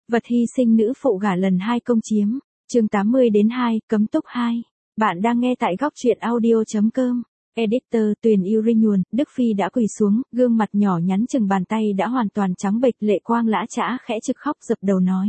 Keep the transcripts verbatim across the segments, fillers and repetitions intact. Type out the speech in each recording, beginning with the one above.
Vật hy sinh nữ phụ gả lần hai công chiếm, chương tám mươi đến hai, cấm túc hai. Bạn đang nghe tại góc truyện audio.com. Editor Tuyền yêu Rinhuồn, Đức Phi đã quỳ xuống, gương mặt nhỏ nhắn chừng bàn tay đã hoàn toàn trắng bệch, lệ quang lã chã khẽ trực khóc dập đầu nói.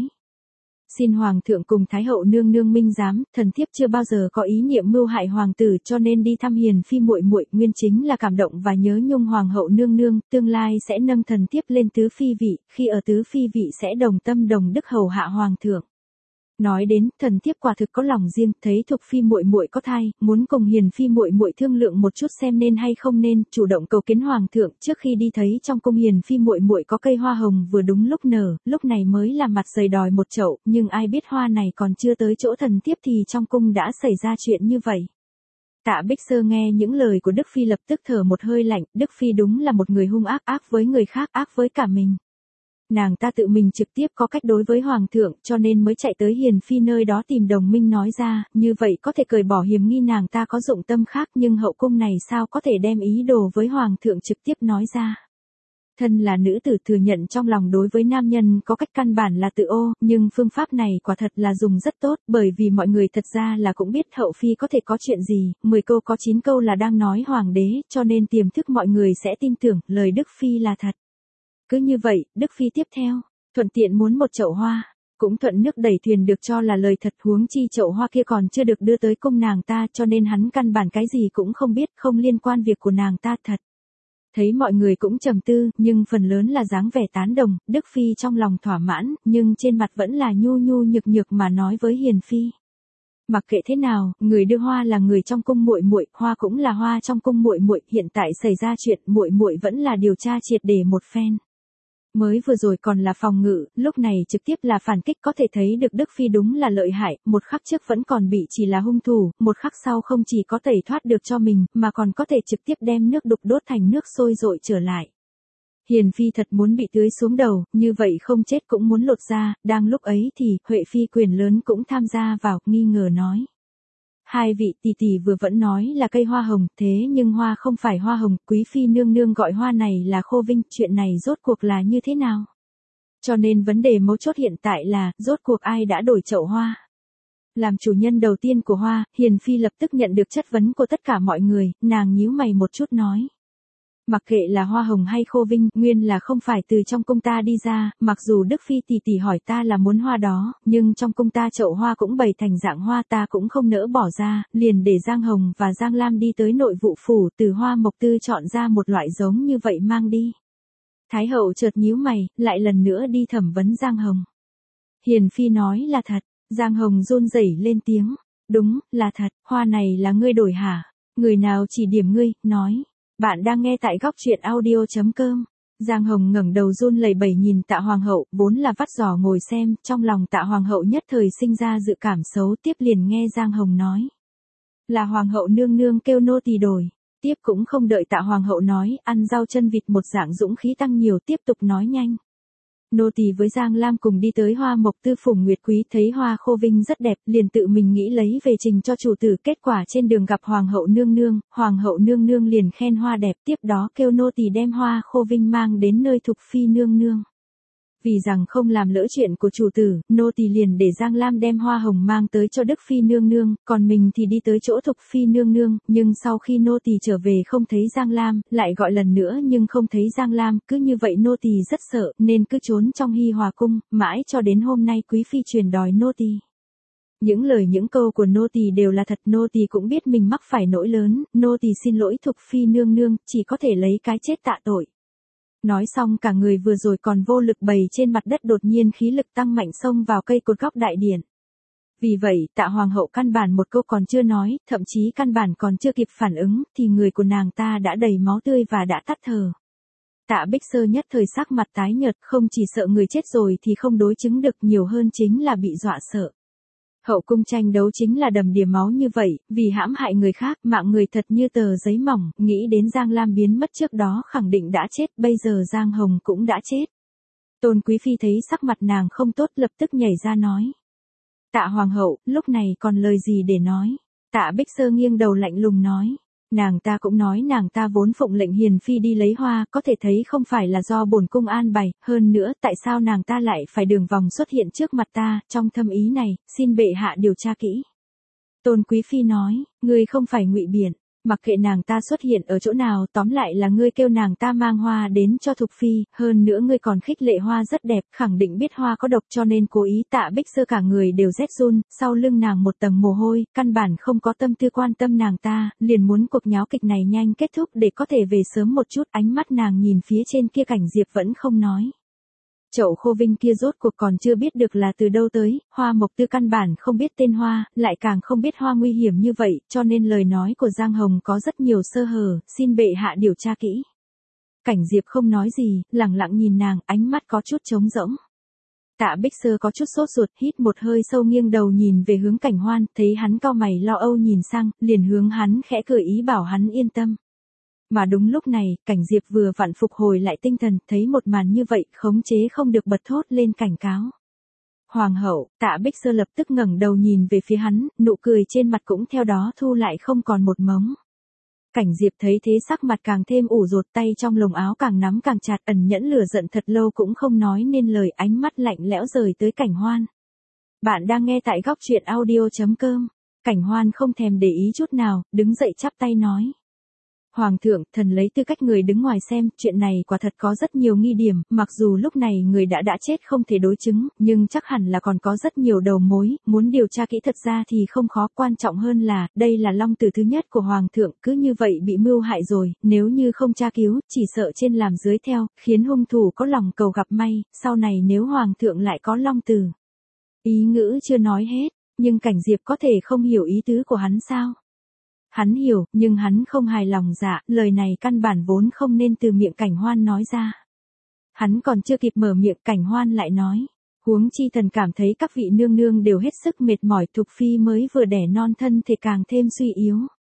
Xin Hoàng thượng cùng Thái hậu nương nương minh giám, thần thiếp chưa bao giờ có ý niệm mưu hại hoàng tử cho nên đi thăm Hiền Phi muội muội, nguyên chính là cảm động và nhớ nhung hoàng hậu nương nương, tương lai sẽ nâng thần thiếp lên tứ phi vị, khi ở tứ phi vị sẽ đồng tâm đồng đức hầu hạ hoàng thượng. Nói đến, thần thiếp quả thực có lòng riêng, thấy Thục Phi muội muội có thai, muốn cùng Hiền Phi muội muội thương lượng một chút xem nên hay không nên, chủ động cầu kiến hoàng thượng, trước khi đi thấy trong cung Hiền Phi muội muội có cây hoa hồng vừa đúng lúc nở, lúc này mới làm mặt dày đòi một chậu, nhưng ai biết hoa này còn chưa tới chỗ thần thiếp thì trong cung đã xảy ra chuyện như vậy. Tạ Bích Sơ nghe những lời của Đức Phi lập tức thở một hơi lạnh, Đức Phi đúng là một người hung ác, ác với người khác, ác với cả mình. Nàng ta tự mình trực tiếp có cách đối với hoàng thượng, cho nên mới chạy tới Hiền Phi nơi đó tìm đồng minh nói ra, như vậy có thể cởi bỏ hiểm nghi nàng ta có dụng tâm khác, nhưng hậu cung này sao có thể đem ý đồ với hoàng thượng trực tiếp nói ra. Thân là nữ tử thừa nhận trong lòng đối với nam nhân có cách căn bản là tự ô, nhưng phương pháp này quả thật là dùng rất tốt, bởi vì mọi người thật ra là cũng biết hậu phi có thể có chuyện gì, mười câu có chín câu là đang nói hoàng đế, cho nên tiềm thức mọi người sẽ tin tưởng, lời Đức Phi là thật. Cứ như vậy, Đức Phi tiếp theo, thuận tiện muốn một chậu hoa, cũng thuận nước đẩy thuyền được cho là lời thật, huống chi chậu hoa kia còn chưa được đưa tới cung nàng ta, cho nên hắn căn bản cái gì cũng không biết, không liên quan việc của nàng ta thật. Thấy mọi người cũng trầm tư, nhưng phần lớn là dáng vẻ tán đồng, Đức Phi trong lòng thỏa mãn, nhưng trên mặt vẫn là nhu nhu nhược nhược mà nói với Hiền Phi. Mặc kệ thế nào, người đưa hoa là người trong cung muội muội, hoa cũng là hoa trong cung muội muội, hiện tại xảy ra chuyện, muội muội vẫn là điều tra triệt để một phen. Mới vừa rồi còn là phòng ngự, lúc này trực tiếp là phản kích, có thể thấy được Đức Phi đúng là lợi hại, một khắc trước vẫn còn bị chỉ là hung thủ, một khắc sau không chỉ có tẩy thoát được cho mình, mà còn có thể trực tiếp đem nước đục đốt thành nước sôi dội trở lại. Hiền Phi thật muốn bị tưới xuống đầu, như vậy không chết cũng muốn lột ra, đang lúc ấy thì, Huệ Phi quyền lớn cũng tham gia vào, nghi ngờ nói. Hai vị tỷ tỷ vừa vẫn nói là cây hoa hồng, thế nhưng hoa không phải hoa hồng, quý phi nương nương gọi hoa này là khô vinh, chuyện này rốt cuộc là như thế nào? Cho nên vấn đề mấu chốt hiện tại là, rốt cuộc ai đã đổi chậu hoa? Làm chủ nhân đầu tiên của hoa, Hiền Phi lập tức nhận được chất vấn của tất cả mọi người, nàng nhíu mày một chút nói. Mặc kệ là hoa hồng hay khô vinh, nguyên là không phải từ trong cung ta đi ra, mặc dù Đức Phi tỷ tỷ hỏi ta là muốn hoa đó, nhưng trong cung ta chậu hoa cũng bày thành dạng hoa ta cũng không nỡ bỏ ra, liền để Giang Hồng và Giang Lam đi tới nội vụ phủ từ hoa mộc tư chọn ra một loại giống như vậy mang đi. Thái hậu chợt nhíu mày, lại lần nữa đi thẩm vấn Giang Hồng. Hiền Phi nói là thật, Giang Hồng run rẩy lên tiếng, đúng, là thật, hoa này là ngươi đổi hả? Người nào chỉ điểm ngươi, nói. Bạn đang nghe tại góc truyện audio.com. Giang Hồng ngẩng đầu run lẩy bẩy nhìn Tạ Hoàng hậu, vốn là vắt giò ngồi xem, trong lòng Tạ Hoàng hậu nhất thời sinh ra dự cảm xấu, tiếp liền nghe Giang Hồng nói. Là Hoàng hậu nương nương kêu nô tỳ đổi. Tiếp cũng không đợi Tạ Hoàng hậu nói, ăn rau chân vịt một dạng dũng khí tăng nhiều, tiếp tục nói nhanh. Nô tỳ với Giang Lam cùng đi tới hoa mộc tư phùng Nguyệt Quý, thấy hoa khô vinh rất đẹp, liền tự mình nghĩ lấy về trình cho chủ tử, kết quả trên đường gặp Hoàng hậu nương nương, Hoàng hậu nương nương liền khen hoa đẹp, tiếp đó kêu nô tỳ đem hoa khô vinh mang đến nơi Thục Phi nương nương. Vì rằng không làm lỡ chuyện của chủ tử, nô tỳ liền để Giang Lam đem hoa hồng mang tới cho Đức Phi nương nương, còn mình thì đi tới chỗ Thục Phi nương nương, nhưng sau khi nô tỳ trở về không thấy Giang Lam, lại gọi lần nữa nhưng không thấy Giang Lam, cứ như vậy nô tỳ rất sợ, nên cứ trốn trong Hi Hòa cung, mãi cho đến hôm nay quý phi truyền đòi nô tỳ. Những lời những câu của nô tỳ đều là thật, nô tỳ cũng biết mình mắc phải nỗi lớn, nô tỳ xin lỗi Thục Phi nương nương, chỉ có thể lấy cái chết tạ tội. Nói xong cả người vừa rồi còn vô lực bầy trên mặt đất đột nhiên khí lực tăng mạnh xông vào cây cột góc đại điện. Vì vậy, Tạ Hoàng hậu căn bản một câu còn chưa nói, thậm chí căn bản còn chưa kịp phản ứng, thì người của nàng ta đã đầy máu tươi và đã tắt thở. Tạ Bích Sơ nhất thời sắc mặt tái nhợt, không chỉ sợ người chết rồi thì không đối chứng được, nhiều hơn chính là bị dọa sợ. Hậu cung tranh đấu chính là đầm đìa máu như vậy, vì hãm hại người khác, mạng người thật như tờ giấy mỏng, nghĩ đến Giang Lam biến mất trước đó khẳng định đã chết, bây giờ Giang Hồng cũng đã chết. Tôn Quý Phi thấy sắc mặt nàng không tốt lập tức nhảy ra nói. Tạ Hoàng hậu, lúc này còn lời gì để nói? Tạ Bích Sơ nghiêng đầu lạnh lùng nói. Nàng ta cũng nói nàng ta vốn phụng lệnh hiền phi đi lấy hoa, có thể thấy không phải là do bổn cung an bày, hơn nữa tại sao nàng ta lại phải đường vòng xuất hiện trước mặt ta, trong thâm ý này, xin bệ hạ điều tra kỹ. Tôn Quý Phi nói, ngươi không phải ngụy biện, mặc kệ nàng ta xuất hiện ở chỗ nào, tóm lại là ngươi kêu nàng ta mang hoa đến cho Thục Phi, hơn nữa ngươi còn khích lệ hoa rất đẹp, khẳng định biết hoa có độc cho nên cố ý. Tạ Bích Sơ cả người đều rét run, sau lưng nàng một tầng mồ hôi, căn bản không có tâm tư quan tâm nàng ta, liền muốn cuộc nháo kịch này nhanh kết thúc để có thể về sớm một chút. Ánh mắt nàng nhìn phía trên kia Cảnh Diệp vẫn không nói. Chậu khô vinh kia rốt cuộc còn chưa biết được là từ đâu tới, Hoa Mộc Tư căn bản không biết tên hoa, lại càng không biết hoa nguy hiểm như vậy, cho nên lời nói của Giang Hồng có rất nhiều sơ hở, xin bệ hạ điều tra kỹ. Cảnh Diệp không nói gì, lặng lặng nhìn nàng, ánh mắt có chút trống rỗng. Tạ Bích Sơ có chút sốt ruột, hít một hơi sâu nghiêng đầu nhìn về hướng Cảnh Hoan, thấy hắn cau mày lo âu nhìn sang, liền hướng hắn khẽ cười ý bảo hắn yên tâm. Mà đúng lúc này, Cảnh Diệp vừa vặn phục hồi lại tinh thần, thấy một màn như vậy, khống chế không được bật thốt lên cảnh cáo. Hoàng hậu, Tạ Bích Sơ lập tức ngẩng đầu nhìn về phía hắn, nụ cười trên mặt cũng theo đó thu lại không còn một mống. Cảnh Diệp thấy thế sắc mặt càng thêm ủ rột, tay trong lồng áo càng nắm càng chặt, ẩn nhẫn lửa giận thật lâu cũng không nói nên lời, ánh mắt lạnh lẽo rời tới Cảnh Hoan. Bạn đang nghe tại góc truyện audio chấm com. Cảnh Hoan không thèm để ý chút nào, đứng dậy chắp tay nói. Hoàng thượng, thần lấy tư cách người đứng ngoài xem, chuyện này quả thật có rất nhiều nghi điểm, mặc dù lúc này người đã đã chết không thể đối chứng, nhưng chắc hẳn là còn có rất nhiều đầu mối, muốn điều tra kỹ thật ra thì không khó, quan trọng hơn là, đây là long tử thứ nhất của Hoàng thượng, cứ như vậy bị mưu hại rồi, nếu như không tra cứu, chỉ sợ trên làm dưới theo, khiến hung thủ có lòng cầu gặp may, sau này nếu Hoàng thượng lại có long tử. Ý ngữ chưa nói hết, nhưng Cảnh Diệp có thể không hiểu ý tứ của hắn sao? Hắn hiểu, nhưng hắn không hài lòng. Dạ, lời này căn bản vốn không nên từ miệng Cảnh Hoan nói ra. Hắn còn chưa kịp mở miệng, Cảnh Hoan lại nói. Huống chi thần cảm thấy các vị nương nương đều hết sức mệt mỏi, Thục Phi mới vừa đẻ non thân thể càng thêm suy yếu.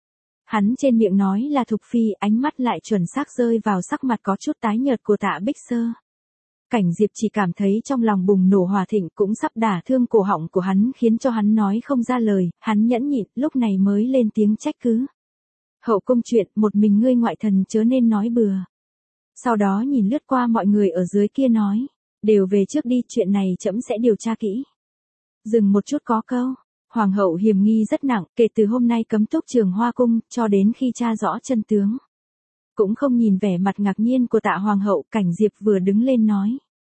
Hắn trên miệng nói là Thục Phi, ánh mắt lại chuẩn xác rơi vào sắc mặt có chút tái nhợt của Tạ Bích Sơ. Cảnh Diệp chỉ cảm thấy trong lòng bùng nổ hỏa thịnh, cũng sắp đả thương cổ họng của hắn, khiến cho hắn nói không ra lời, hắn nhẫn nhịn, lúc này mới lên tiếng trách cứ. Hậu cung chuyện, một mình ngươi ngoại thần chớ nên nói bừa. Sau đó nhìn lướt qua mọi người ở dưới kia nói, đều về trước đi, chuyện này trẫm sẽ điều tra kỹ. Dừng một chút có câu, Hoàng hậu hiềm nghi rất nặng, kể từ hôm nay cấm túc Trường Hoa cung, cho đến khi tra rõ chân tướng. Cũng không nhìn vẻ mặt ngạc nhiên của Tạ Hoàng hậu, Cảnh Diệp vừa đứng lên nói.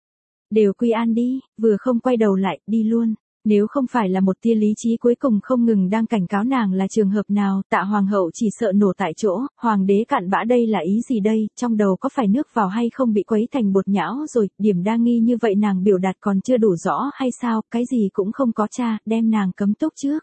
Đều quy an đi, vừa không quay đầu lại, đi luôn. Nếu không phải là một tia lý trí cuối cùng không ngừng đang cảnh cáo nàng là trường hợp nào, Tạ Hoàng hậu chỉ sợ nổ tại chỗ. Hoàng đế cặn bã đây là ý gì đây, trong đầu có phải nước vào hay không bị quấy thành bột nhão rồi, điểm đa nghi như vậy nàng biểu đạt còn chưa đủ rõ hay sao, cái gì cũng không có tra, đem nàng cấm túc trước.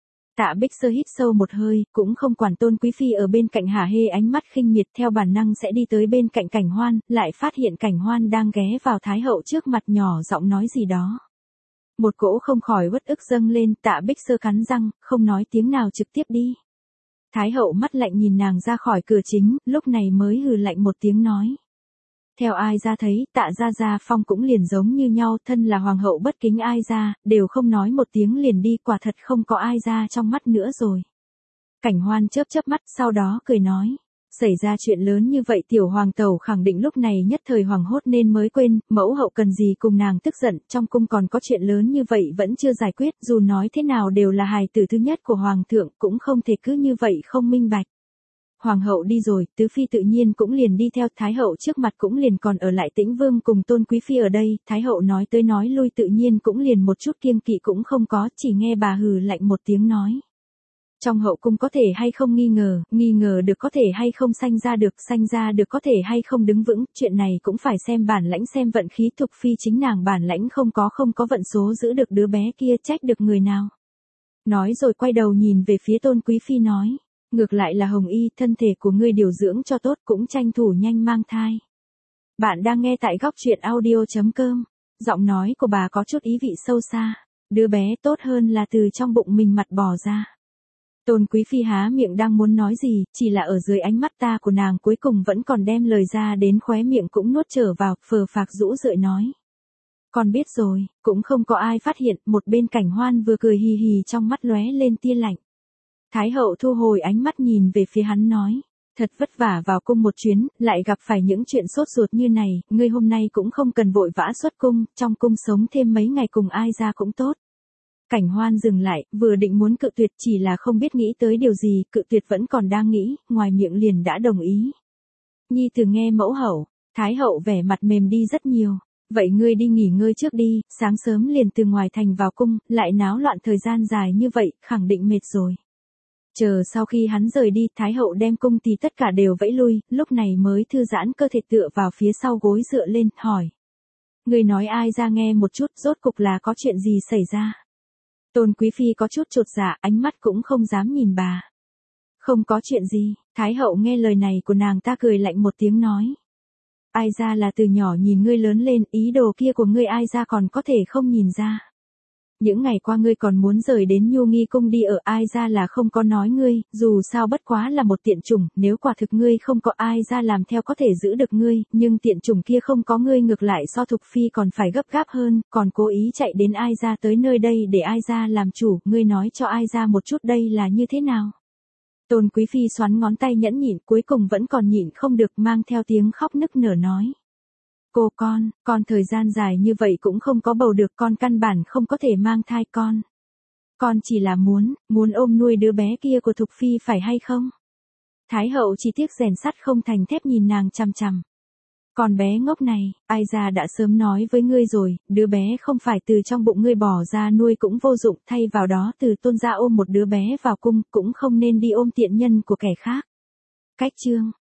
Tạ Bích Sơ hít sâu một hơi, cũng không quản Tôn Quý Phi ở bên cạnh hả hê ánh mắt khinh miệt, theo bản năng sẽ đi tới bên cạnh Cảnh Hoan, lại phát hiện Cảnh Hoan đang ghé vào Thái hậu trước mặt nhỏ giọng nói gì đó. Một cỗ không khỏi uất ức dâng lên, Tạ Bích Sơ cắn răng, không nói tiếng nào trực tiếp đi. Thái hậu mắt lạnh nhìn nàng ra khỏi cửa chính, lúc này mới hừ lạnh một tiếng nói. Theo ai ra thấy, Tạ gia gia phong cũng liền giống như nhau, thân là hoàng hậu bất kính ai ra, đều không nói một tiếng liền đi, quả thật không có ai ra trong mắt nữa rồi. Cảnh Hoan chớp chớp mắt, sau đó cười nói. Xảy ra chuyện lớn như vậy tiểu hoàng tẩu khẳng định lúc này nhất thời hoàng hốt nên mới quên, mẫu hậu cần gì cùng nàng tức giận, trong cung còn có chuyện lớn như vậy vẫn chưa giải quyết, dù nói thế nào đều là hài tử thứ nhất của hoàng thượng, cũng không thể cứ như vậy không minh bạch. Hoàng hậu đi rồi, tứ phi tự nhiên cũng liền đi theo, Thái hậu trước mặt cũng liền còn ở lại Tĩnh Vương cùng Tôn Quý Phi ở đây, Thái hậu nói tới nói lui tự nhiên cũng liền một chút kiêng kỵ cũng không có, chỉ nghe bà hừ lạnh một tiếng nói. Trong hậu cung có thể hay không nghi ngờ, nghi ngờ được có thể hay không sanh ra được, sanh ra được có thể hay không đứng vững, chuyện này cũng phải xem bản lãnh xem vận khí, Thục Phi chính nàng bản lãnh không có không có vận số giữ được đứa bé kia, trách được người nào. Nói rồi quay đầu nhìn về phía Tôn Quý Phi nói. Ngược lại là Hồng Y, thân thể của ngươi điều dưỡng cho tốt, cũng tranh thủ nhanh mang thai. Bạn đang nghe tại góc truyện audio chấm com. Giọng nói của bà có chút ý vị sâu xa. Đứa bé tốt hơn là từ trong bụng mình mặt bò ra. Tôn Quý Phi há miệng đang muốn nói gì, chỉ là ở dưới ánh mắt ta của nàng cuối cùng vẫn còn đem lời ra đến khóe miệng cũng nuốt trở vào, phờ phạc rũ rượi nói. Con biết rồi, cũng không có ai phát hiện, một bên Cảnh Hoan vừa cười hì hì trong mắt lóe lên tia lạnh. Thái hậu thu hồi ánh mắt nhìn về phía hắn nói. Thật vất vả vào cung một chuyến, lại gặp phải những chuyện sốt ruột như này, ngươi hôm nay cũng không cần vội vã xuất cung, trong cung sống thêm mấy ngày cùng ai ra cũng tốt. Cảnh Hoan dừng lại, vừa định muốn cự tuyệt chỉ là không biết nghĩ tới điều gì, cự tuyệt vẫn còn đang nghĩ, ngoài miệng liền đã đồng ý. Nhi từ nghe mẫu hậu, Thái hậu vẻ mặt mềm đi rất nhiều. Vậy ngươi đi nghỉ ngơi trước đi, sáng sớm liền từ ngoài thành vào cung, lại náo loạn thời gian dài như vậy, khẳng định mệt rồi. Chờ sau khi hắn rời đi, Thái hậu đem cung thì tất cả đều vẫy lui, lúc này mới thư giãn cơ thể tựa vào phía sau gối dựa lên, hỏi. Người nói ai ra nghe một chút, rốt cục là có chuyện gì xảy ra. Tôn Quý Phi có chút chột dạ, ánh mắt cũng không dám nhìn bà. Không có chuyện gì, Thái hậu nghe lời này của nàng ta cười lạnh một tiếng nói. Ai ra là từ nhỏ nhìn ngươi lớn lên, ý đồ kia của ngươi ai ra còn có thể không nhìn ra. Những ngày qua ngươi còn muốn rời đến Nhu Nghi cung đi ở ai ra là không có nói ngươi, dù sao bất quá là một tiện chủng, nếu quả thực ngươi không có ai ra làm theo có thể giữ được ngươi, nhưng tiện chủng kia không có ngươi ngược lại so Thục Phi còn phải gấp gáp hơn, còn cố ý chạy đến ai ra tới nơi đây để ai ra làm chủ, ngươi nói cho ai ra một chút đây là như thế nào. Tôn Quý Phi xoắn ngón tay nhẫn nhịn cuối cùng vẫn còn nhịn không được mang theo tiếng khóc nức nở nói. Cô con, con thời gian dài như vậy cũng không có bầu được con căn bản không có thể mang thai con. Con chỉ là muốn, muốn ôm nuôi đứa bé kia của Thục Phi phải hay không? Thái hậu chỉ tiếc rèn sắt không thành thép nhìn nàng chằm chằm. Con bé ngốc này, ai ra đã sớm nói với ngươi rồi, đứa bé không phải từ trong bụng ngươi bỏ ra nuôi cũng vô dụng, thay vào đó từ tôn gia ôm một đứa bé vào cung cũng không nên đi ôm tiện nhân của kẻ khác. Cách chương.